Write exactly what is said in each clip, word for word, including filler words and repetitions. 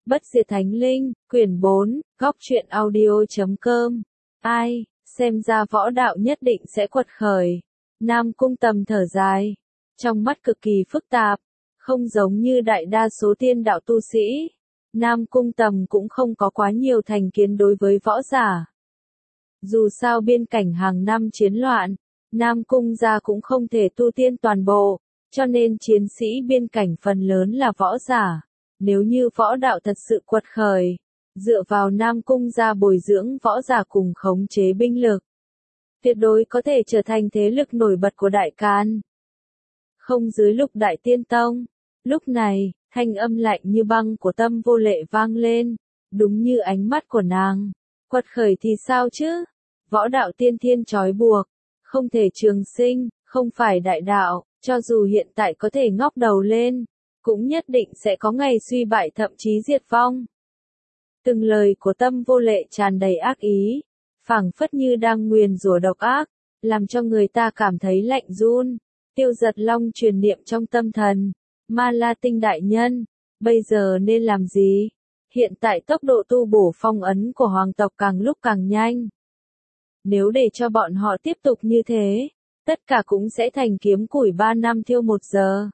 Bất diệt thánh linh, quyển bốn, góc truyện audio chấm com. Ai, xem ra võ đạo nhất định sẽ quật khởi. Nam Cung Tầm thở dài, trong mắt cực kỳ phức tạp, không giống như đại đa số tiên đạo tu sĩ. Nam Cung Tầm cũng không có quá nhiều thành kiến đối với võ giả. Dù sao biên cảnh hàng năm chiến loạn, Nam Cung gia cũng không thể tu tiên toàn bộ, cho nên chiến sĩ biên cảnh phần lớn là võ giả. Nếu như võ đạo thật sự quật khởi, dựa vào Nam Cung gia bồi dưỡng võ giả cùng khống chế binh lực, tuyệt đối có thể trở thành thế lực nổi bật của Đại Càn. Không dưới Lục Đại Tiên Tông. Lúc này, thanh âm lạnh như băng của Tâm Vô Lệ vang lên, đúng như ánh mắt của nàng. Quật khởi thì sao chứ? Võ đạo tiên thiên trói buộc, không thể trường sinh, không phải đại đạo, cho dù hiện tại có thể ngóc đầu lên, cũng nhất định sẽ có ngày suy bại thậm chí diệt vong. Từng lời của Tâm Vô Lệ tràn đầy ác ý, phảng phất như đang nguyền rủa độc ác, làm cho người ta cảm thấy lạnh run. Tiêu Giật Long truyền niệm trong tâm thần, Ma La Tinh đại nhân, bây giờ nên làm gì? Hiện tại tốc độ tu bổ phong ấn của hoàng tộc càng lúc càng nhanh. Nếu để cho bọn họ tiếp tục như thế, tất cả cũng sẽ thành kiếm củi ba năm thiêu một giờ.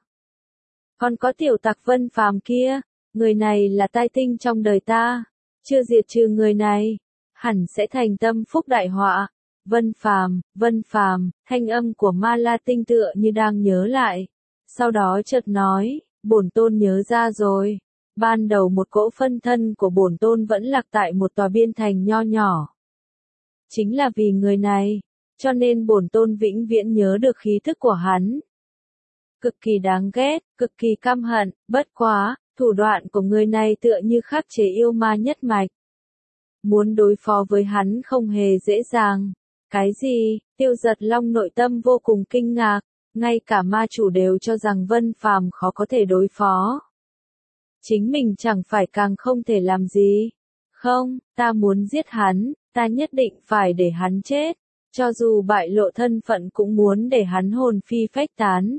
Còn có tiểu tặc Vân Phàm kia, người này là tai tinh trong đời ta, chưa diệt trừ người này, hẳn sẽ thành tâm phúc đại họa. Vân Phàm, Vân Phàm, thanh âm của Ma La Tinh tựa như đang nhớ lại, sau đó chợt nói, bổn tôn nhớ ra rồi, ban đầu một cỗ phân thân của bổn tôn vẫn lạc tại một tòa biên thành nho nhỏ. Chính là vì người này, cho nên bổn tôn vĩnh viễn nhớ được khí thức của hắn. Cực kỳ đáng ghét, cực kỳ căm hận, bất quá, thủ đoạn của người này tựa như khắc chế yêu ma nhất mạch. Muốn đối phó với hắn không hề dễ dàng. Cái gì? Tiêu Giật Long nội tâm vô cùng kinh ngạc, ngay cả ma chủ đều cho rằng Vân Phàm khó có thể đối phó. Chính mình chẳng phải càng không thể làm gì. Không, ta muốn giết hắn, ta nhất định phải để hắn chết, cho dù bại lộ thân phận cũng muốn để hắn hồn phi phách tán.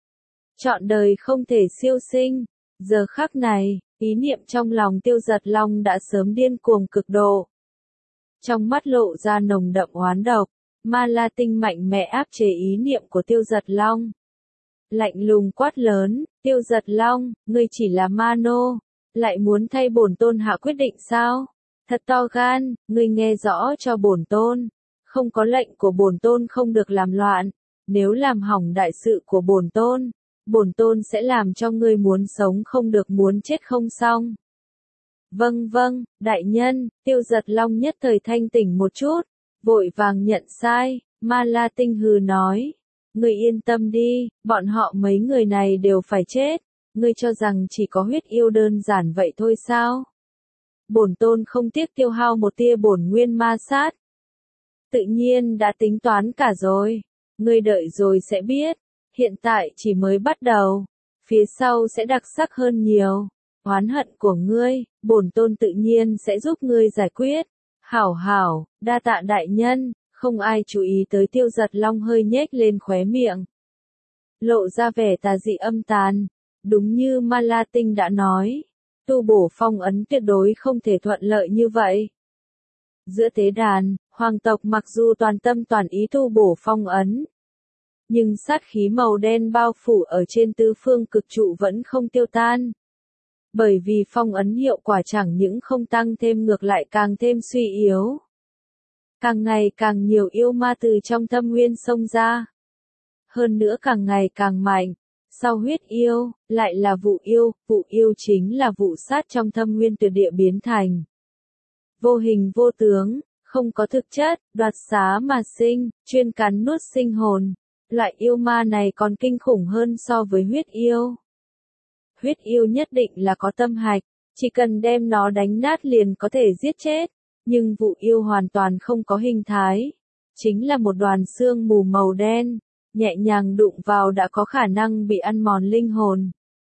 Trọn đời không thể siêu sinh. Giờ khắc này, ý niệm trong lòng Tiêu Giật Long đã sớm điên cuồng cực độ. Trong mắt lộ ra nồng đậm oán độc, Ma La Tinh mạnh mẽ áp chế ý niệm của Tiêu Giật Long. Lạnh lùng quát lớn, Tiêu Giật Long, ngươi chỉ là ma nô, lại muốn thay bổn tôn hạ quyết định sao? Thật to gan, ngươi nghe rõ cho bổn tôn, không có lệnh của bổn tôn không được làm loạn, nếu làm hỏng đại sự của bổn tôn, bổn tôn sẽ làm cho ngươi muốn sống không được muốn chết không xong. Vâng vâng, đại nhân. Tiêu Giật Long nhất thời thanh tỉnh một chút, vội vàng nhận sai. Ma La Tinh hừ nói, ngươi yên tâm đi, bọn họ mấy người này đều phải chết, ngươi cho rằng chỉ có huyết yêu đơn giản vậy thôi sao? Bổn tôn không tiếc tiêu hao một tia bổn nguyên ma sát. Tự nhiên đã tính toán cả rồi, ngươi đợi rồi sẽ biết, hiện tại chỉ mới bắt đầu, phía sau sẽ đặc sắc hơn nhiều. Oán hận của ngươi, bổn tôn tự nhiên sẽ giúp ngươi giải quyết. Hảo hảo, đa tạ đại nhân. Không ai chú ý tới Tiêu Giật Long hơi nhếch lên khóe miệng, lộ ra vẻ tà dị âm tàn. Đúng như Ma La Tinh đã nói, tu bổ phong ấn tuyệt đối không thể thuận lợi như vậy. Giữa tế đàn, hoàng tộc mặc dù toàn tâm toàn ý tu bổ phong ấn, nhưng sát khí màu đen bao phủ ở trên tứ phương cực trụ vẫn không tiêu tan. Bởi vì phong ấn hiệu quả chẳng những không tăng thêm ngược lại càng thêm suy yếu. Càng ngày càng nhiều yêu ma từ trong thâm nguyên xông ra. Hơn nữa càng ngày càng mạnh. Sau huyết yêu, lại là vụ yêu, vụ yêu chính là vụ sát trong thâm nguyên tuyệt địa biến thành. Vô hình vô tướng, không có thực chất, đoạt xá mà sinh, chuyên cắn nuốt sinh hồn. Loại yêu ma này còn kinh khủng hơn so với huyết yêu. Huyết yêu nhất định là có tâm hạch, chỉ cần đem nó đánh nát liền có thể giết chết, nhưng vụ yêu hoàn toàn không có hình thái, chính là một đoàn xương mù màu đen, nhẹ nhàng đụng vào đã có khả năng bị ăn mòn linh hồn.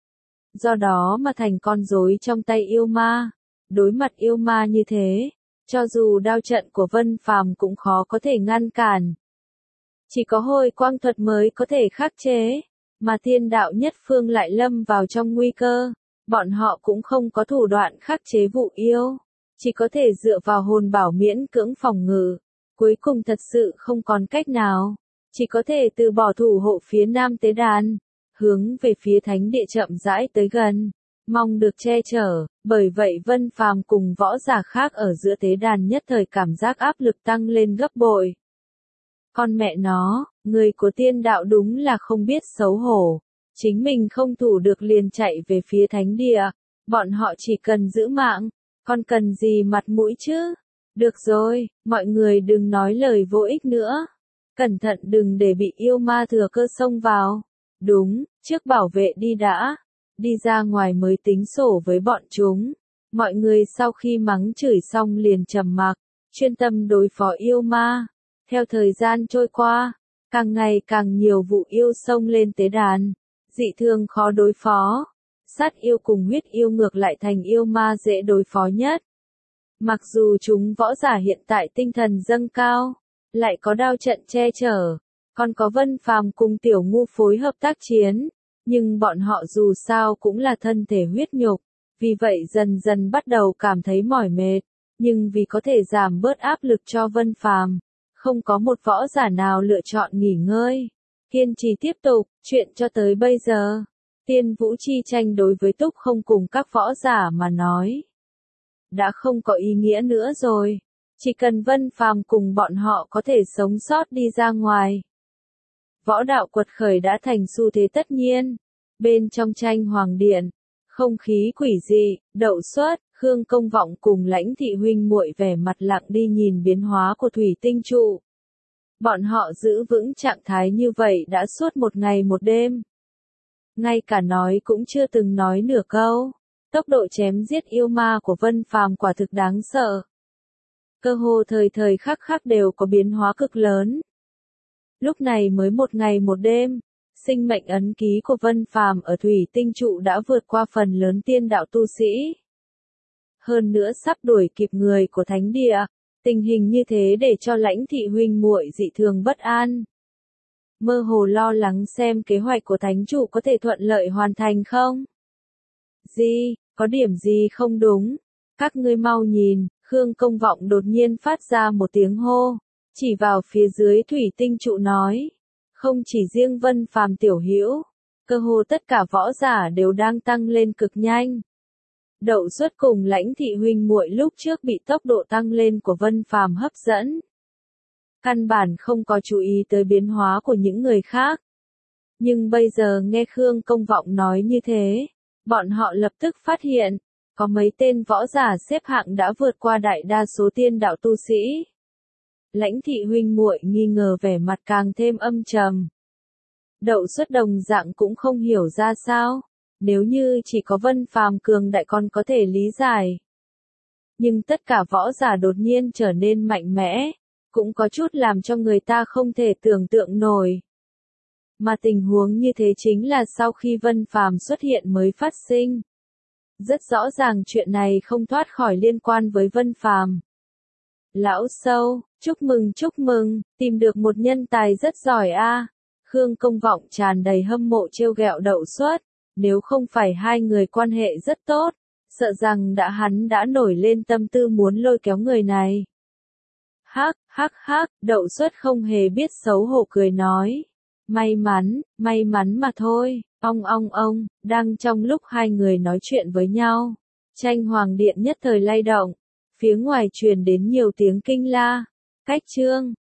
Do đó mà thành con rối trong tay yêu ma, đối mặt yêu ma như thế, cho dù đao trận của Vân Phàm cũng khó có thể ngăn cản. Chỉ có hồi quang thuật mới có thể khắc chế. Mà thiên đạo nhất phương lại lâm vào trong nguy cơ, bọn họ cũng không có thủ đoạn khắc chế vụ yêu, chỉ có thể dựa vào hồn bảo miễn cưỡng phòng ngự. Cuối cùng thật sự không còn cách nào, chỉ có thể từ bỏ thủ hộ phía nam tế đàn, hướng về phía thánh địa chậm rãi tới gần, mong được che chở. Bởi vậy Vân Phàm cùng võ giả khác ở giữa tế đàn nhất thời cảm giác áp lực tăng lên gấp bội. Con mẹ nó, người của tiên đạo đúng là không biết xấu hổ, chính mình không thủ được liền chạy về phía thánh địa, bọn họ chỉ cần giữ mạng, còn cần gì mặt mũi chứ? Được rồi, mọi người đừng nói lời vô ích nữa. Cẩn thận đừng để bị yêu ma thừa cơ xông vào. Đúng, trước bảo vệ đi đã. Đi ra ngoài mới tính sổ với bọn chúng. Mọi người sau khi mắng chửi xong liền trầm mặc, chuyên tâm đối phó yêu ma. Theo thời gian trôi qua, càng ngày càng nhiều vụ yêu xông lên tế đàn. Dị thường khó đối phó. Sát yêu cùng huyết yêu ngược lại thành yêu ma dễ đối phó nhất. Mặc dù chúng võ giả hiện tại tinh thần dâng cao, lại có đao trận che chở, còn có Vân Phàm cùng Tiểu Ngu phối hợp tác chiến, nhưng bọn họ dù sao cũng là thân thể huyết nhục, vì vậy dần dần bắt đầu cảm thấy mỏi mệt, nhưng vì có thể giảm bớt áp lực cho Vân Phàm, không có một võ giả nào lựa chọn nghỉ ngơi, kiên trì tiếp tục. Chuyện cho tới bây giờ, Tiên Vũ chi tranh đối với Túc Không cùng các võ giả mà nói đã không có ý nghĩa nữa rồi, chỉ cần Vân Phàm cùng bọn họ có thể sống sót đi ra ngoài. Võ đạo quật khởi đã thành xu thế tất nhiên. Bên trong tranh hoàng điện, không khí quỷ dị, Đậu Xuất, Khương Công Vọng cùng Lãnh Thị huynh muội vẻ mặt lặng đi nhìn biến hóa của thủy tinh trụ. Bọn họ giữ vững trạng thái như vậy đã suốt một ngày một đêm. Ngay cả nói cũng chưa từng nói nửa câu. Tốc độ chém giết yêu ma của Vân Phàm quả thực đáng sợ. Cơ hồ thời thời khắc khắc đều có biến hóa cực lớn. Lúc này mới một ngày một đêm, sinh mệnh ấn ký của Vân Phàm ở thủy tinh trụ đã vượt qua phần lớn tiên đạo tu sĩ. Hơn nữa sắp đuổi kịp người của thánh địa, tình hình như thế để cho Lãnh Thị huynh muội dị thường bất an. Mơ hồ lo lắng xem kế hoạch của thánh chủ có thể thuận lợi hoàn thành không? Gì, có điểm gì không đúng? Các ngươi mau nhìn, Khương Công Vọng đột nhiên phát ra một tiếng hô, chỉ vào phía dưới thủy tinh trụ nói. Không chỉ riêng Vân Phàm tiểu hữu, cơ hồ tất cả võ giả đều đang tăng lên cực nhanh. Đậu Xuất cùng Lãnh Thị huynh muội lúc trước bị tốc độ tăng lên của Vân Phàm hấp dẫn. Căn bản không có chú ý tới biến hóa của những người khác. Nhưng bây giờ nghe Khương Công Vọng nói như thế, bọn họ lập tức phát hiện, có mấy tên võ giả xếp hạng đã vượt qua đại đa số tiên đạo tu sĩ. Lãnh Thị huynh muội nghi ngờ vẻ mặt càng thêm âm trầm. Đậu Xuất đồng dạng cũng không hiểu ra sao, nếu như chỉ có Vân Phàm cường đại còn có thể lý giải. Nhưng tất cả võ giả đột nhiên trở nên mạnh mẽ, cũng có chút làm cho người ta không thể tưởng tượng nổi. Mà tình huống như thế chính là sau khi Vân Phàm xuất hiện mới phát sinh. Rất rõ ràng chuyện này không thoát khỏi liên quan với Vân Phàm. Lão Sâu, chúc mừng chúc mừng, tìm được một nhân tài rất giỏi a. Khương Công Vọng tràn đầy hâm mộ trêu ghẹo Đậu Xuất, nếu không phải hai người quan hệ rất tốt, sợ rằng đã hắn đã nổi lên tâm tư muốn lôi kéo người này. Hắc, hắc hắc, Đậu Xuất không hề biết xấu hổ cười nói. May mắn, may mắn mà thôi, ong ong ong, đang trong lúc hai người nói chuyện với nhau. Tranh hoàng điện nhất thời lay động, phía ngoài truyền đến nhiều tiếng kinh la. Cách chương,